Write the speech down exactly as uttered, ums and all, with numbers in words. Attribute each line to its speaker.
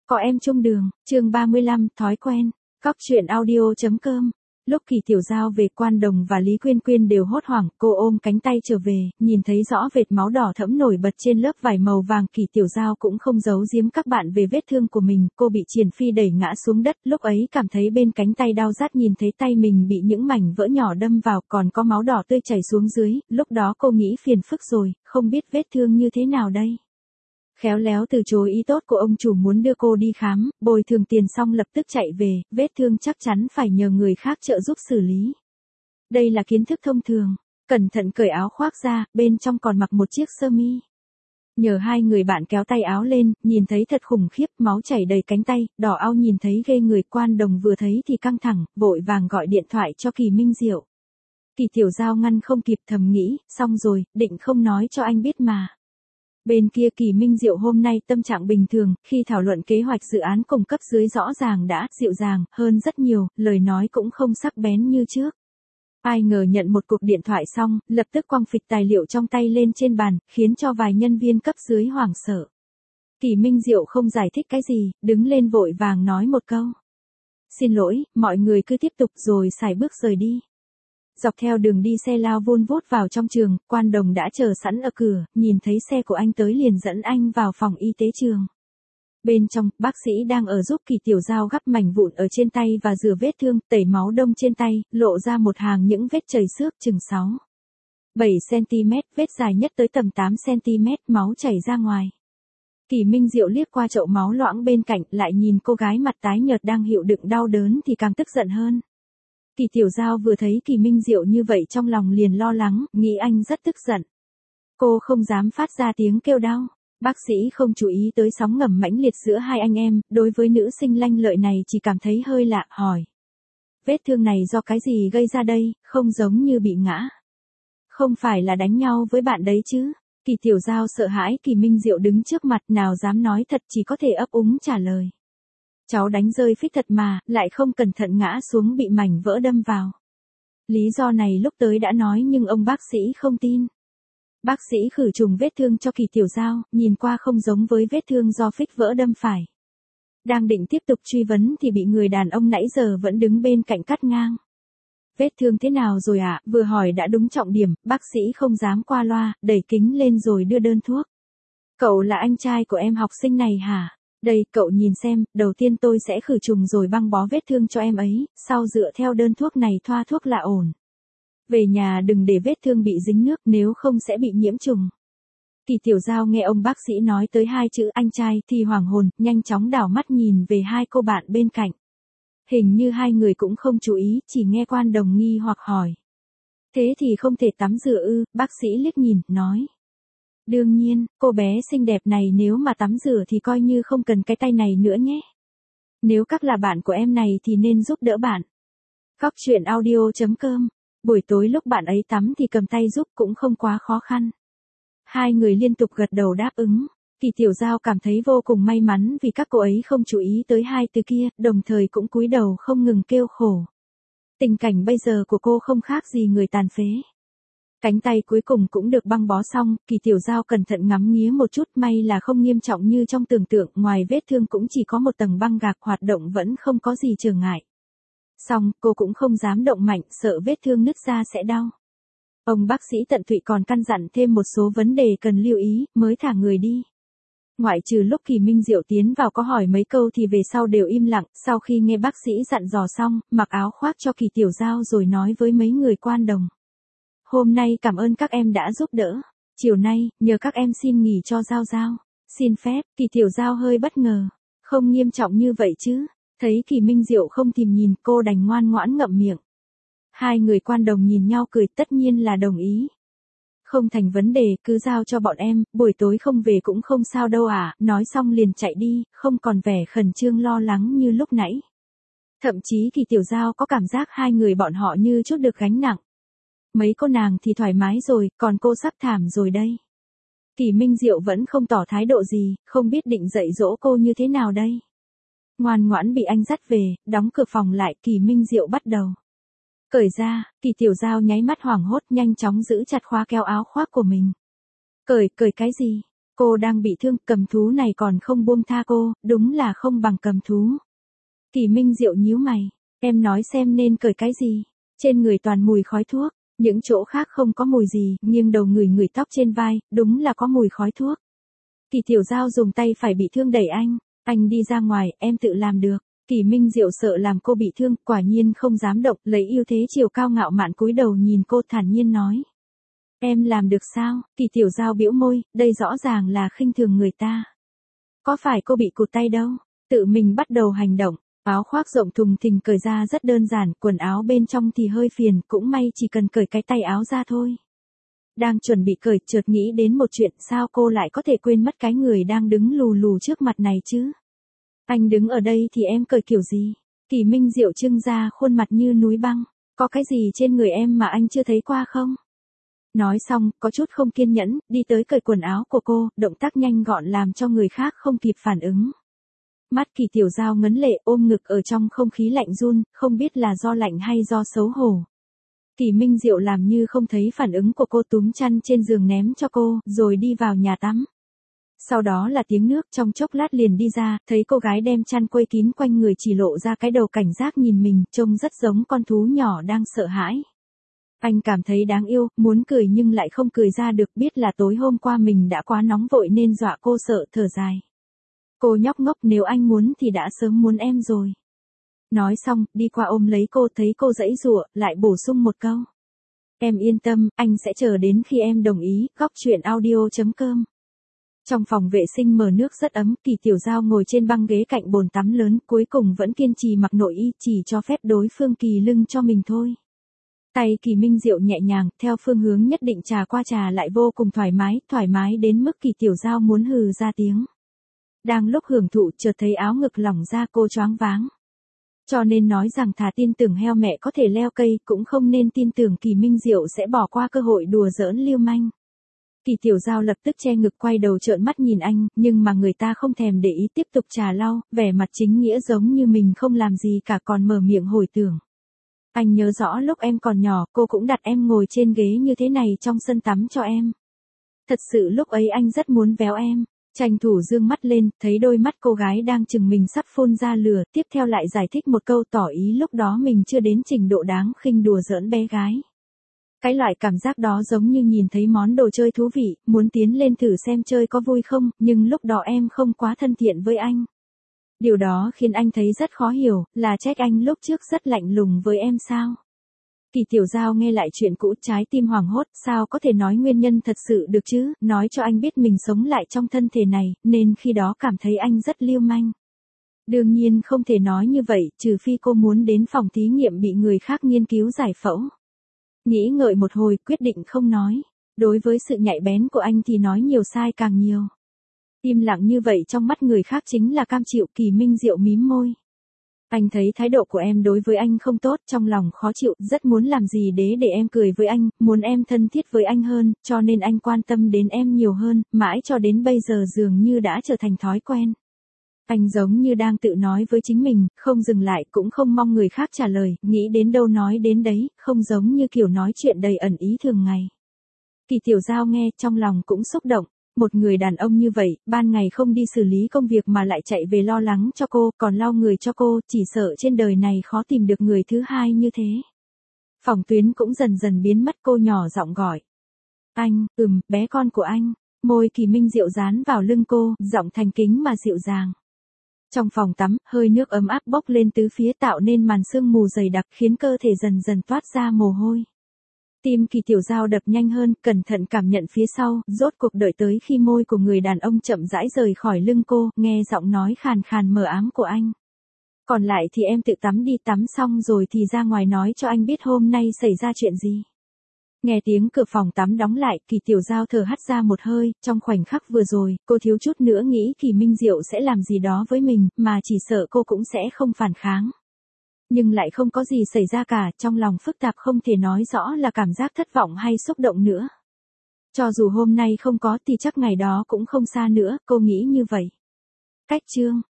Speaker 1: Có em chung đường, chương ba mươi lăm, thói quen, cóc truyện audio chấm com. Lúc Kỳ Tiểu Giao về, Quan Đồng và Lý Quyên Quyên đều hốt hoảng, cô ôm cánh tay trở về, nhìn thấy rõ vệt máu đỏ thẫm nổi bật trên lớp vải màu vàng. Kỳ Tiểu Giao cũng không giấu giếm các bạn về vết thương của mình, cô bị Triển Phi đẩy ngã xuống đất, lúc ấy cảm thấy bên cánh tay đau rát, nhìn thấy tay mình bị những mảnh vỡ nhỏ đâm vào, còn có máu đỏ tươi chảy xuống dưới, lúc đó cô nghĩ phiền phức rồi, không biết vết thương như thế nào đây. Khéo léo từ chối ý tốt của ông chủ muốn đưa cô đi khám, bồi thường tiền xong lập tức chạy về, vết thương chắc chắn phải nhờ người khác trợ giúp xử lý. Đây là kiến thức thông thường, cẩn thận cởi áo khoác ra, bên trong còn mặc một chiếc sơ mi. Nhờ hai người bạn kéo tay áo lên, nhìn thấy thật khủng khiếp, máu chảy đầy cánh tay, đỏ ao nhìn thấy ghê người. Quan Đồng vừa thấy thì căng thẳng, vội vàng gọi điện thoại cho Kỳ Minh Diệu. Kỳ Tiểu Giao ngăn không kịp, thầm nghĩ, xong rồi, định không nói cho anh biết mà. Bên kia Kỳ Minh Diệu hôm nay tâm trạng bình thường, khi thảo luận kế hoạch dự án cùng cấp dưới rõ ràng đã dịu dàng hơn rất nhiều, lời nói cũng không sắc bén như trước. Ai ngờ nhận một cuộc điện thoại xong, lập tức quăng phịch tài liệu trong tay lên trên bàn, khiến cho vài nhân viên cấp dưới hoảng sợ. Kỳ Minh Diệu không giải thích cái gì, đứng lên vội vàng nói một câu. Xin lỗi, mọi người cứ tiếp tục, rồi sải bước rời đi. Dọc theo đường đi xe lao vun vút vào trong trường, Quan Đồng đã chờ sẵn ở cửa, nhìn thấy xe của anh tới liền dẫn anh vào phòng y tế trường. Bên trong, bác sĩ đang ở giúp Kỳ Tiểu Giao gắp mảnh vụn ở trên tay và rửa vết thương, tẩy máu đông trên tay, lộ ra một hàng những vết chảy xước chừng sáu, bảy xăng-ti-mét, vết dài nhất tới tầm tám xăng-ti-mét, máu chảy ra ngoài. Kỳ Minh Diệu liếc qua chậu máu loãng bên cạnh, lại nhìn cô gái mặt tái nhợt đang chịu đựng đau đớn thì càng tức giận hơn. Kỳ Tiểu Giao vừa thấy Kỳ Minh Diệu như vậy trong lòng liền lo lắng, nghĩ anh rất tức giận. Cô không dám phát ra tiếng kêu đau. Bác sĩ không chú ý tới sóng ngầm mãnh liệt giữa hai anh em, đối với nữ sinh lanh lợi này chỉ cảm thấy hơi lạ, hỏi. Vết thương này do cái gì gây ra đây, không giống như bị ngã. Không phải là đánh nhau với bạn đấy chứ. Kỳ Tiểu Giao sợ hãi, Kỳ Minh Diệu đứng trước mặt nào dám nói thật, chỉ có thể ấp úng trả lời. Cháu đánh rơi phích thật mà, lại không cẩn thận ngã xuống bị mảnh vỡ đâm vào. Lý do này lúc tới đã nói nhưng ông bác sĩ không tin. Bác sĩ khử trùng vết thương cho Kỳ Tiểu Giao, nhìn qua không giống với vết thương do phích vỡ đâm phải. Đang định tiếp tục truy vấn thì bị người đàn ông nãy giờ vẫn đứng bên cạnh cắt ngang. Vết thương thế nào rồi ạ? À? Vừa hỏi đã đúng trọng điểm, bác sĩ không dám qua loa, đẩy kính lên rồi đưa đơn thuốc. Cậu là anh trai của em học sinh này hả? Đây, cậu nhìn xem, đầu tiên tôi sẽ khử trùng rồi băng bó vết thương cho em ấy, sau dựa theo đơn thuốc này thoa thuốc là ổn. Về nhà đừng để vết thương bị dính nước, nếu không sẽ bị nhiễm trùng. Kỳ Tiểu Giao nghe ông bác sĩ nói tới hai chữ anh trai thì hoảng hồn, nhanh chóng đảo mắt nhìn về hai cô bạn bên cạnh. Hình như hai người cũng không chú ý, chỉ nghe Quan Đồng nghi hoặc hỏi. Thế thì không thể tắm rửa ư? Bác sĩ liếc nhìn, nói. Đương nhiên, cô bé xinh đẹp này nếu mà tắm rửa thì coi như không cần cái tay này nữa nhé. Nếu các là bạn của em này thì nên giúp đỡ bạn. Cóc truyện audio chấm com. Buổi tối lúc bạn ấy tắm thì cầm tay giúp cũng không quá khó khăn. Hai người liên tục gật đầu đáp ứng. Kỳ Tiểu Giao cảm thấy vô cùng may mắn vì các cô ấy không chú ý tới hai từ kia, đồng thời cũng cúi đầu không ngừng kêu khổ. Tình cảnh bây giờ của cô không khác gì người tàn phế. Cánh tay cuối cùng cũng được băng bó xong, Kỳ Tiểu Giao cẩn thận ngắm nghía một chút, may là không nghiêm trọng như trong tưởng tượng, ngoài vết thương cũng chỉ có một tầng băng gạc, hoạt động vẫn không có gì trở ngại. Xong, cô cũng không dám động mạnh, sợ vết thương nứt ra sẽ đau. Ông bác sĩ tận tụy còn căn dặn thêm một số vấn đề cần lưu ý, mới thả người đi. Ngoại trừ lúc Kỳ Minh Diệu tiến vào có hỏi mấy câu thì về sau đều im lặng, sau khi nghe bác sĩ dặn dò xong, mặc áo khoác cho Kỳ Tiểu Giao rồi nói với mấy người Quan Đồng. Hôm nay cảm ơn các em đã giúp đỡ. Chiều nay, nhờ các em xin nghỉ cho Giao Giao. Xin phép, Kỳ Tiểu Giao hơi bất ngờ. Không nghiêm trọng như vậy chứ. Thấy Kỳ Minh Diệu không tìm nhìn, cô đành ngoan ngoãn ngậm miệng. Hai người Quan Đồng nhìn nhau cười, tất nhiên là đồng ý. Không thành vấn đề, cứ giao cho bọn em, buổi tối không về cũng không sao đâu à, nói xong liền chạy đi, không còn vẻ khẩn trương lo lắng như lúc nãy. Thậm chí Kỳ Tiểu Giao có cảm giác hai người bọn họ như chút được gánh nặng. Mấy cô nàng thì thoải mái rồi, còn cô sắp thảm rồi đây. Kỳ Minh Diệu vẫn không tỏ thái độ gì, không biết định dạy dỗ cô như thế nào đây. Ngoan ngoãn bị anh dắt về, đóng cửa phòng lại, Kỳ Minh Diệu bắt đầu. Cởi ra, Kỳ Tiểu Giao nháy mắt hoảng hốt, nhanh chóng giữ chặt khóa kéo áo khoác của mình. Cởi, cởi cái gì? Cô đang bị thương, cầm thú này còn không buông tha cô, đúng là không bằng cầm thú. Kỳ Minh Diệu nhíu mày, em nói xem nên cởi cái gì, trên người toàn mùi khói thuốc, những chỗ khác không có mùi gì, nghiêng đầu ngửi ngửi tóc trên vai, đúng là có mùi khói thuốc. Kỳ Tiểu Giao dùng tay phải bị thương đẩy anh, anh đi ra ngoài, em tự làm được. Kỳ Minh Diệu sợ làm cô bị thương, quả nhiên không dám động, lấy ưu thế chiều cao ngạo mạn cúi đầu nhìn cô thản nhiên nói. Em làm được sao? Kỳ Tiểu Giao bĩu môi, đây rõ ràng là khinh thường người ta. Có phải cô bị cụt tay đâu? Tự mình bắt đầu hành động, áo khoác rộng thùng thình cởi ra rất đơn giản, quần áo bên trong thì hơi phiền, cũng may chỉ cần cởi cái tay áo ra thôi. Đang chuẩn bị cởi, chợt nghĩ đến một chuyện, sao cô lại có thể quên mất cái người đang đứng lù lù trước mặt này chứ? Anh đứng ở đây thì em cởi kiểu gì? Kỳ Minh Diệu trưng ra khuôn mặt như núi băng, có cái gì trên người em mà anh chưa thấy qua không? Nói xong, có chút không kiên nhẫn, đi tới cởi quần áo của cô, động tác nhanh gọn làm cho người khác không kịp phản ứng. Mắt Kỳ Tiểu Giao ngấn lệ, ôm ngực ở trong không khí lạnh run, không biết là do lạnh hay do xấu hổ. Kỳ Minh Diệu làm như không thấy phản ứng của cô, túm chăn trên giường ném cho cô, rồi đi vào nhà tắm. Sau đó là tiếng nước, trong chốc lát liền đi ra, thấy cô gái đem chăn quây kín quanh người chỉ lộ ra cái đầu cảnh giác nhìn mình, trông rất giống con thú nhỏ đang sợ hãi. Anh cảm thấy đáng yêu, muốn cười nhưng lại không cười ra được, biết là tối hôm qua mình đã quá nóng vội nên dọa cô sợ, thở dài. Cô nhóc ngốc, nếu anh muốn thì đã sớm muốn em rồi. Nói xong, đi qua ôm lấy cô, thấy cô giãy giụa, lại bổ sung một câu. Em yên tâm, anh sẽ chờ đến khi em đồng ý. Góc truyện audio chấm com. Trong phòng vệ sinh mở nước rất ấm, Kỳ Tiểu Giao ngồi trên băng ghế cạnh bồn tắm lớn, cuối cùng vẫn kiên trì mặc nội y, chỉ cho phép đối phương kỳ lưng cho mình thôi. Tay Kỳ Minh Diệu nhẹ nhàng, theo phương hướng nhất định trà qua trà lại vô cùng thoải mái, thoải mái đến mức Kỳ Tiểu Giao muốn hừ ra tiếng. Đang lúc hưởng thụ, chợt thấy áo ngực lỏng ra, cô choáng váng. Cho nên nói rằng thà tin tưởng heo mẹ có thể leo cây, cũng không nên tin tưởng Kỳ Minh Diệu sẽ bỏ qua cơ hội đùa giỡn lưu manh. Kỳ Tiểu Giao lập tức che ngực quay đầu trợn mắt nhìn anh, nhưng mà người ta không thèm để ý, tiếp tục trà lau, vẻ mặt chính nghĩa giống như mình không làm gì cả, còn mở miệng hồi tưởng. Anh nhớ rõ lúc em còn nhỏ, cô cũng đặt em ngồi trên ghế như thế này trong sân tắm cho em. Thật sự lúc ấy anh rất muốn véo em. Tranh thủ dương mắt lên, thấy đôi mắt cô gái đang chừng mình sắp phun ra lửa, tiếp theo lại giải thích một câu tỏ ý lúc đó mình chưa đến trình độ đáng khinh đùa giỡn bé gái. Cái loại cảm giác đó giống như nhìn thấy món đồ chơi thú vị, muốn tiến lên thử xem chơi có vui không, nhưng lúc đó em không quá thân thiện với anh. Điều đó khiến anh thấy rất khó hiểu, là trách anh lúc trước rất lạnh lùng với em sao? Kỳ Tiểu Giao nghe lại chuyện cũ, trái tim hoảng hốt, sao có thể nói nguyên nhân thật sự được chứ, nói cho anh biết mình sống lại trong thân thể này, nên khi đó cảm thấy anh rất lưu manh. Đương nhiên không thể nói như vậy, trừ phi cô muốn đến phòng thí nghiệm bị người khác nghiên cứu giải phẫu. Nghĩ ngợi một hồi, quyết định không nói. Đối với sự nhạy bén của anh thì nói nhiều sai càng nhiều. Im lặng như vậy trong mắt người khác chính là cam chịu. Kỳ Minh Diệu mím môi. Anh thấy thái độ của em đối với anh không tốt, trong lòng khó chịu, rất muốn làm gì để để em cười với anh, muốn em thân thiết với anh hơn, cho nên anh quan tâm đến em nhiều hơn, mãi cho đến bây giờ dường như đã trở thành thói quen. Anh giống như đang tự nói với chính mình, không dừng lại, cũng không mong người khác trả lời, nghĩ đến đâu nói đến đấy, không giống như kiểu nói chuyện đầy ẩn ý thường ngày. Kỳ Tiểu Giao nghe, trong lòng cũng xúc động. Một người đàn ông như vậy, ban ngày không đi xử lý công việc mà lại chạy về lo lắng cho cô, còn lau người cho cô, chỉ sợ trên đời này khó tìm được người thứ hai như thế. Phòng tuyến cũng dần dần biến mất, cô nhỏ giọng gọi. Anh, ừm, bé con của anh. Môi Kỳ Minh Diệu dán vào lưng cô, giọng thành kính mà dịu dàng. Trong phòng tắm, hơi nước ấm áp bốc lên tứ phía tạo nên màn sương mù dày đặc khiến cơ thể dần dần toát ra mồ hôi. Tim Kỳ Tiểu Giao đập nhanh hơn, cẩn thận cảm nhận phía sau, rốt cuộc đợi tới khi môi của người đàn ông chậm rãi rời khỏi lưng cô, nghe giọng nói khàn khàn mờ ám của anh. Còn lại thì em tự tắm đi, tắm xong rồi thì ra ngoài nói cho anh biết hôm nay xảy ra chuyện gì. Nghe tiếng cửa phòng tắm đóng lại, Kỳ Tiểu Giao thở hắt ra một hơi, trong khoảnh khắc vừa rồi, cô thiếu chút nữa nghĩ Kỳ Minh Diệu sẽ làm gì đó với mình, mà chỉ sợ cô cũng sẽ không phản kháng. Nhưng lại không có gì xảy ra cả, trong lòng phức tạp không thể nói rõ là cảm giác thất vọng hay xúc động nữa. Cho dù hôm nay không có thì chắc ngày đó cũng không xa nữa, cô nghĩ như vậy. Cách chương